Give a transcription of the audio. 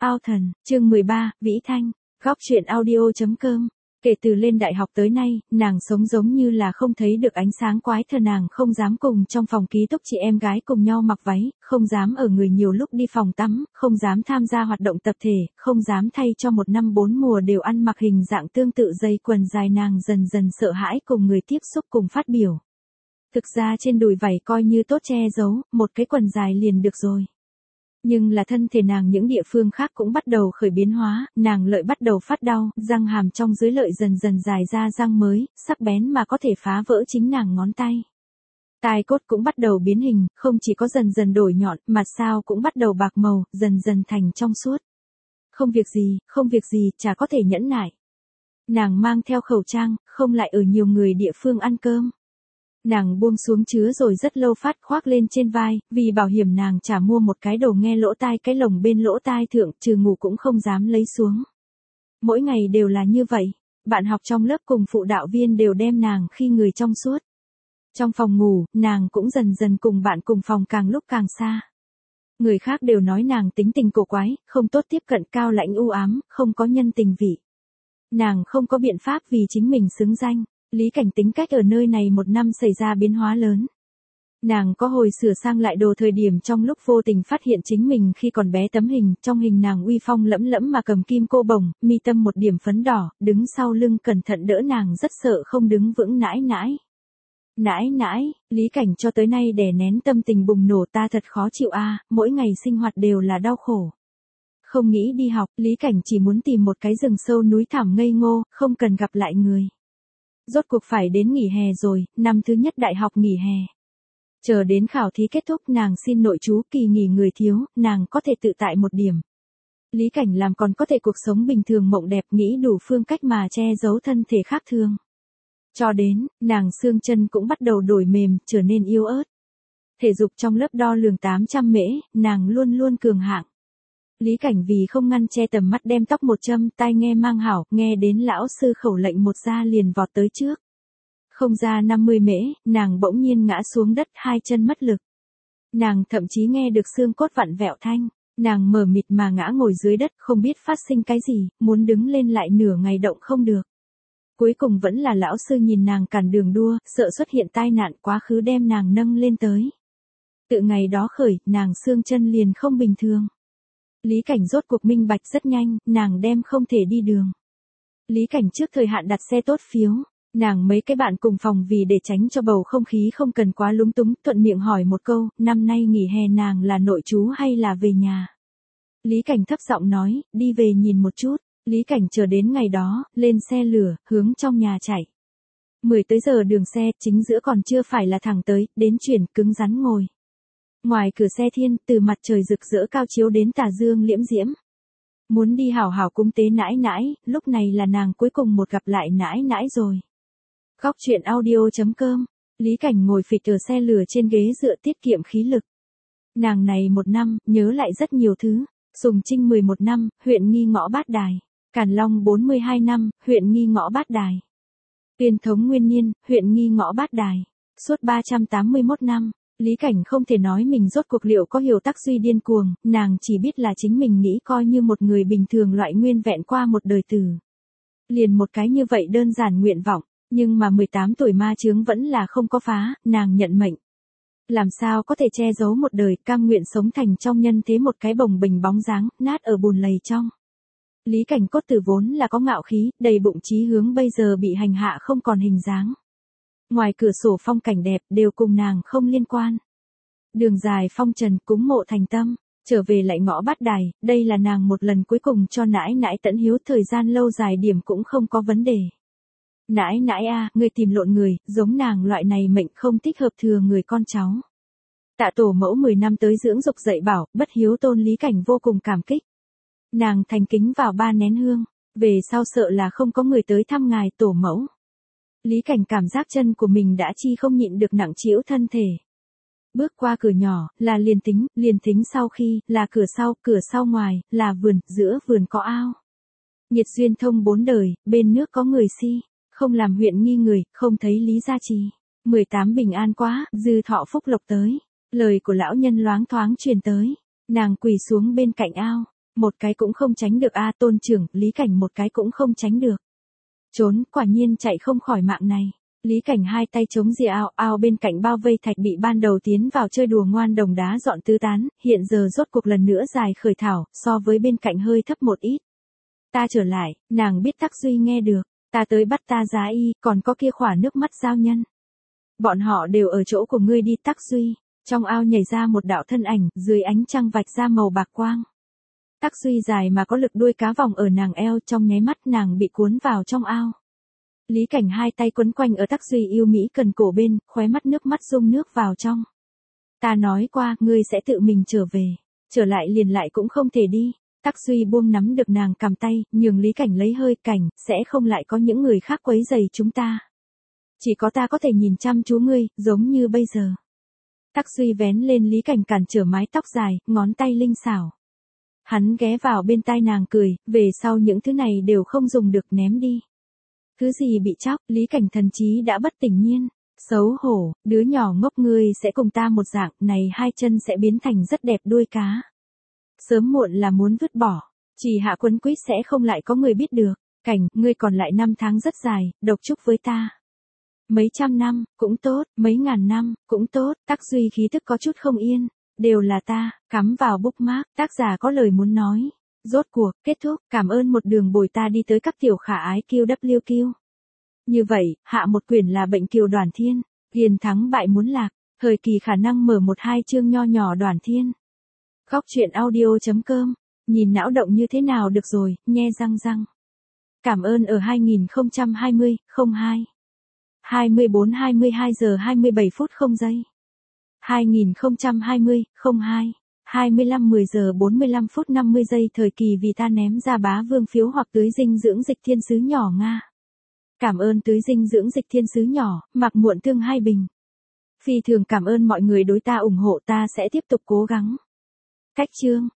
Ao thần, chương 13, Vĩ Thanh, góc truyện audio.com. Kể từ lên đại học tới nay, nàng sống giống như là không thấy được ánh sáng quái thơ, nàng không dám cùng trong phòng ký túc chị em gái cùng nhau mặc váy, không dám ở người nhiều lúc đi phòng tắm, không dám tham gia hoạt động tập thể, không dám thay cho một năm bốn mùa đều ăn mặc hình dạng tương tự dây quần dài, nàng dần dần sợ hãi cùng người tiếp xúc cùng phát biểu. Thực ra trên đùi vảy coi như tốt che giấu, một cái quần dài liền được rồi. Nhưng là thân thể nàng những địa phương khác cũng bắt đầu khởi biến hóa, nàng lợi bắt đầu phát đau, răng hàm trong dưới lợi dần dần dài ra răng mới, sắc bén mà có thể phá vỡ chính nàng ngón tay. Tai cốt cũng bắt đầu biến hình, không chỉ có dần dần đổi nhọn, mặt sao cũng bắt đầu bạc màu, dần dần thành trong suốt. Không việc gì, chả có thể nhẫn nại. Nàng mang theo khẩu trang, không lại ở nhiều người địa phương ăn cơm. Nàng buông xuống chứa rồi rất lâu phát khoác lên trên vai, vì bảo hiểm nàng chả mua một cái đầu nghe lỗ tai, cái lồng bên lỗ tai thượng, trừ ngủ cũng không dám lấy xuống. Mỗi ngày đều là như vậy, bạn học trong lớp cùng phụ đạo viên đều đem nàng khi người trong suốt. Trong phòng ngủ, nàng cũng dần dần cùng bạn cùng phòng càng lúc càng xa. Người khác đều nói nàng tính tình cổ quái, không tốt tiếp cận, cao lãnh u ám, không có nhân tình vị. Nàng không có biện pháp vì chính mình xứng danh. Lý Cảnh tính cách ở nơi này một năm xảy ra biến hóa lớn. Nàng có hồi sửa sang lại đồ thời điểm trong lúc vô tình phát hiện chính mình khi còn bé tấm hình, trong hình nàng uy phong lẫm lẫm mà cầm kim cô bồng, mi tâm một điểm phấn đỏ, đứng sau lưng cẩn thận đỡ nàng, rất sợ không đứng vững. Nãi, Lý Cảnh cho tới nay đè nén tâm tình bùng nổ, ta thật khó chịu a, mỗi ngày sinh hoạt đều là đau khổ. Không nghĩ đi học, Lý Cảnh chỉ muốn tìm một cái rừng sâu núi thẳm ngây ngô, không cần gặp lại người. Rốt cuộc phải đến nghỉ hè rồi, năm thứ nhất đại học nghỉ hè. Chờ đến khảo thí kết thúc, nàng xin nội trú, kỳ nghỉ người thiếu, nàng có thể tự tại một điểm. Lý Cảnh làm còn có thể cuộc sống bình thường mộng đẹp, nghĩ đủ phương cách mà che giấu thân thể khác thường. Cho đến, nàng xương chân cũng bắt đầu đổi mềm, trở nên yếu ớt. Thể dục trong lớp đo lường 800 mễ, nàng luôn luôn cường hạng. Lý Cảnh vì không ngăn che tầm mắt đem tóc một châm, tai nghe mang hảo, nghe đến lão sư khẩu lệnh một ra liền vọt tới trước. Không ra 50 mễ, nàng bỗng nhiên ngã xuống đất, hai chân mất lực. Nàng thậm chí nghe được xương cốt vặn vẹo thanh, nàng mờ mịt mà ngã ngồi dưới đất, không biết phát sinh cái gì, muốn đứng lên lại nửa ngày động không được. Cuối cùng vẫn là lão sư nhìn nàng cản đường đua, sợ xuất hiện tai nạn quá khứ đem nàng nâng lên tới. Từ ngày đó khởi, nàng xương chân liền không bình thường. Lý Cảnh rốt cuộc minh bạch rất nhanh, nàng đem không thể đi đường. Lý Cảnh trước thời hạn đặt xe tốt phiếu, nàng mấy cái bạn cùng phòng vì để tránh cho bầu không khí không cần quá lúng túng, thuận miệng hỏi một câu, năm nay nghỉ hè nàng là nội trú hay là về nhà? Lý Cảnh thấp giọng nói, đi về nhìn một chút. Lý Cảnh chờ đến ngày đó, lên xe lửa, hướng trong nhà chạy. 10 tới giờ đường xe, chính giữa còn chưa phải là thẳng tới, đến chuyển, cứng rắn ngồi. Ngoài cửa xe thiên, từ mặt trời rực rỡ cao chiếu đến tà dương liễm diễm. Muốn đi hảo hảo cúng tế nãi, lúc này là nàng cuối cùng một gặp lại nãi rồi. Góc truyện audio.com. Lý Cảnh ngồi phịch ở xe lửa trên ghế dựa tiết kiệm khí lực. Nàng này một năm, nhớ lại rất nhiều thứ. Sùng Trinh 11 năm, huyện Nghi Ngõ Bát Đài. Càn Long 42 năm, huyện Nghi Ngõ Bát Đài. Tuyên Thống Nguyên Niên, huyện Nghi Ngõ Bát Đài. Suốt 381 năm. Lý Cảnh không thể nói mình rốt cuộc liệu có hiểu tắc duy điên cuồng, nàng chỉ biết là chính mình nghĩ coi như một người bình thường loại nguyên vẹn qua một đời tử. Liền một cái như vậy đơn giản nguyện vọng, nhưng mà 18 tuổi ma chướng vẫn là không có phá, nàng nhận mệnh. Làm sao có thể che giấu một đời, cam nguyện sống thành trong nhân thế một cái bồng bềnh bóng dáng, nát ở bùn lầy trong. Lý Cảnh cốt tử vốn là có ngạo khí, đầy bụng chí hướng, bây giờ bị hành hạ không còn hình dáng. Ngoài cửa sổ phong cảnh đẹp đều cùng nàng không liên quan. Đường dài phong trần, cúng mộ thành tâm, trở về lại Ngõ Bát Đài, đây là nàng một lần cuối cùng cho nãi tận hiếu, thời gian lâu dài điểm cũng không có vấn đề. Nãi a, ngươi tìm lộn người, giống nàng loại này mệnh không thích hợp thừa người con cháu. Tạ tổ mẫu 10 năm tới dưỡng dục dạy bảo, bất hiếu tôn, Lý Cảnh vô cùng cảm kích. Nàng thành kính vào 3 nén hương, về sau sợ là không có người tới thăm ngài tổ mẫu. Lý Cảnh cảm giác chân của mình đã chi không nhịn được nặng trĩu thân thể. Bước qua cửa nhỏ, là liền tính sau khi, là cửa sau ngoài, là vườn, giữa vườn có ao. Nhiệt duyên thông 4 đời, bên nước có người si, không làm huyện Nghi người, không thấy Lý gia trì. 18 bình an quá, dư thọ phúc lộc tới. Lời của lão nhân loáng thoáng truyền tới. Nàng quỳ xuống bên cạnh ao, Một cái cũng không tránh được a, Tôn trưởng, Lý Cảnh một cái cũng không tránh được. Trốn, quả nhiên chạy không khỏi mạng này. Lý Cảnh hai tay chống rìa ao ao bên cạnh bao vây thạch bị ban đầu tiến vào chơi đùa ngoan đồng đá dọn tứ tán, hiện giờ rốt cuộc lần nữa dài khởi thảo, so với bên cạnh hơi thấp một ít. Ta trở lại, nàng biết Tắc Duy nghe được, ta tới bắt ta giá y, còn có kia khỏa nước mắt giao nhân. Bọn họ đều ở chỗ của ngươi đi Tắc Duy, trong ao nhảy ra một đạo thân ảnh, dưới ánh trăng vạch ra màu bạc quang. Tắc Duy dài mà có lực đuôi cá vòng ở nàng eo, trong nháy mắt nàng bị cuốn vào trong ao. Lý Cảnh hai tay quấn quanh ở Tắc Duy yêu mỹ cần cổ bên, khóe mắt nước mắt dung nước vào trong. Ta nói qua, ngươi sẽ tự mình trở về, trở lại liền lại cũng không thể đi. Tắc Duy buông nắm được nàng cầm tay, nhường Lý Cảnh lấy hơi, Cảnh, sẽ không lại có những người khác quấy rầy chúng ta. Chỉ có ta có thể nhìn chăm chú ngươi, giống như bây giờ. Tắc Duy vén lên Lý Cảnh cản trở mái tóc dài, ngón tay linh xảo. Hắn ghé vào bên tai nàng cười, về sau những thứ này đều không dùng được, ném đi. Thứ gì bị chóc, Lý Cảnh thần trí đã bất tỉnh nhiên. Xấu hổ, đứa nhỏ ngốc, ngươi sẽ cùng ta một dạng, này hai chân sẽ biến thành rất đẹp đuôi cá. Sớm muộn là muốn vứt bỏ, chỉ hạ quấn quýt sẽ không lại có người biết được. Cảnh, ngươi còn lại 5 tháng rất dài, độc chúc với ta. Mấy trăm năm, cũng tốt, mấy ngàn năm, cũng tốt. Tắc Duy khí tức có chút không yên, đều là ta, cắm vào bookmark, tác giả có lời muốn nói. Rốt cuộc, kết thúc, cảm ơn một đường bồi ta đi tới các tiểu khả ái QWQ. Như vậy, hạ một quyển là Bệnh Kiều Đoản Thiên, Hiền thắng bại muốn lạc, thời kỳ khả năng mở 1-2 chương nho nhỏ Đoản Thiên. Góc truyện audio.com, nhìn não động như thế nào được rồi, nhe răng răng. Cảm ơn ở 2020, 02. 24-22 giờ 27 phút 0 giây. 2020, 02. 25-10 giờ 45 phút 50 giây thời kỳ vì ta ném ra bá vương phiếu hoặc tưới dinh dưỡng dịch thiên sứ nhỏ Nga. Cảm ơn tưới dinh dưỡng dịch thiên sứ nhỏ, mặc muộn thương 2 bình. Phi thường cảm ơn mọi người đối ta ủng hộ, ta sẽ tiếp tục cố gắng. Cách chương.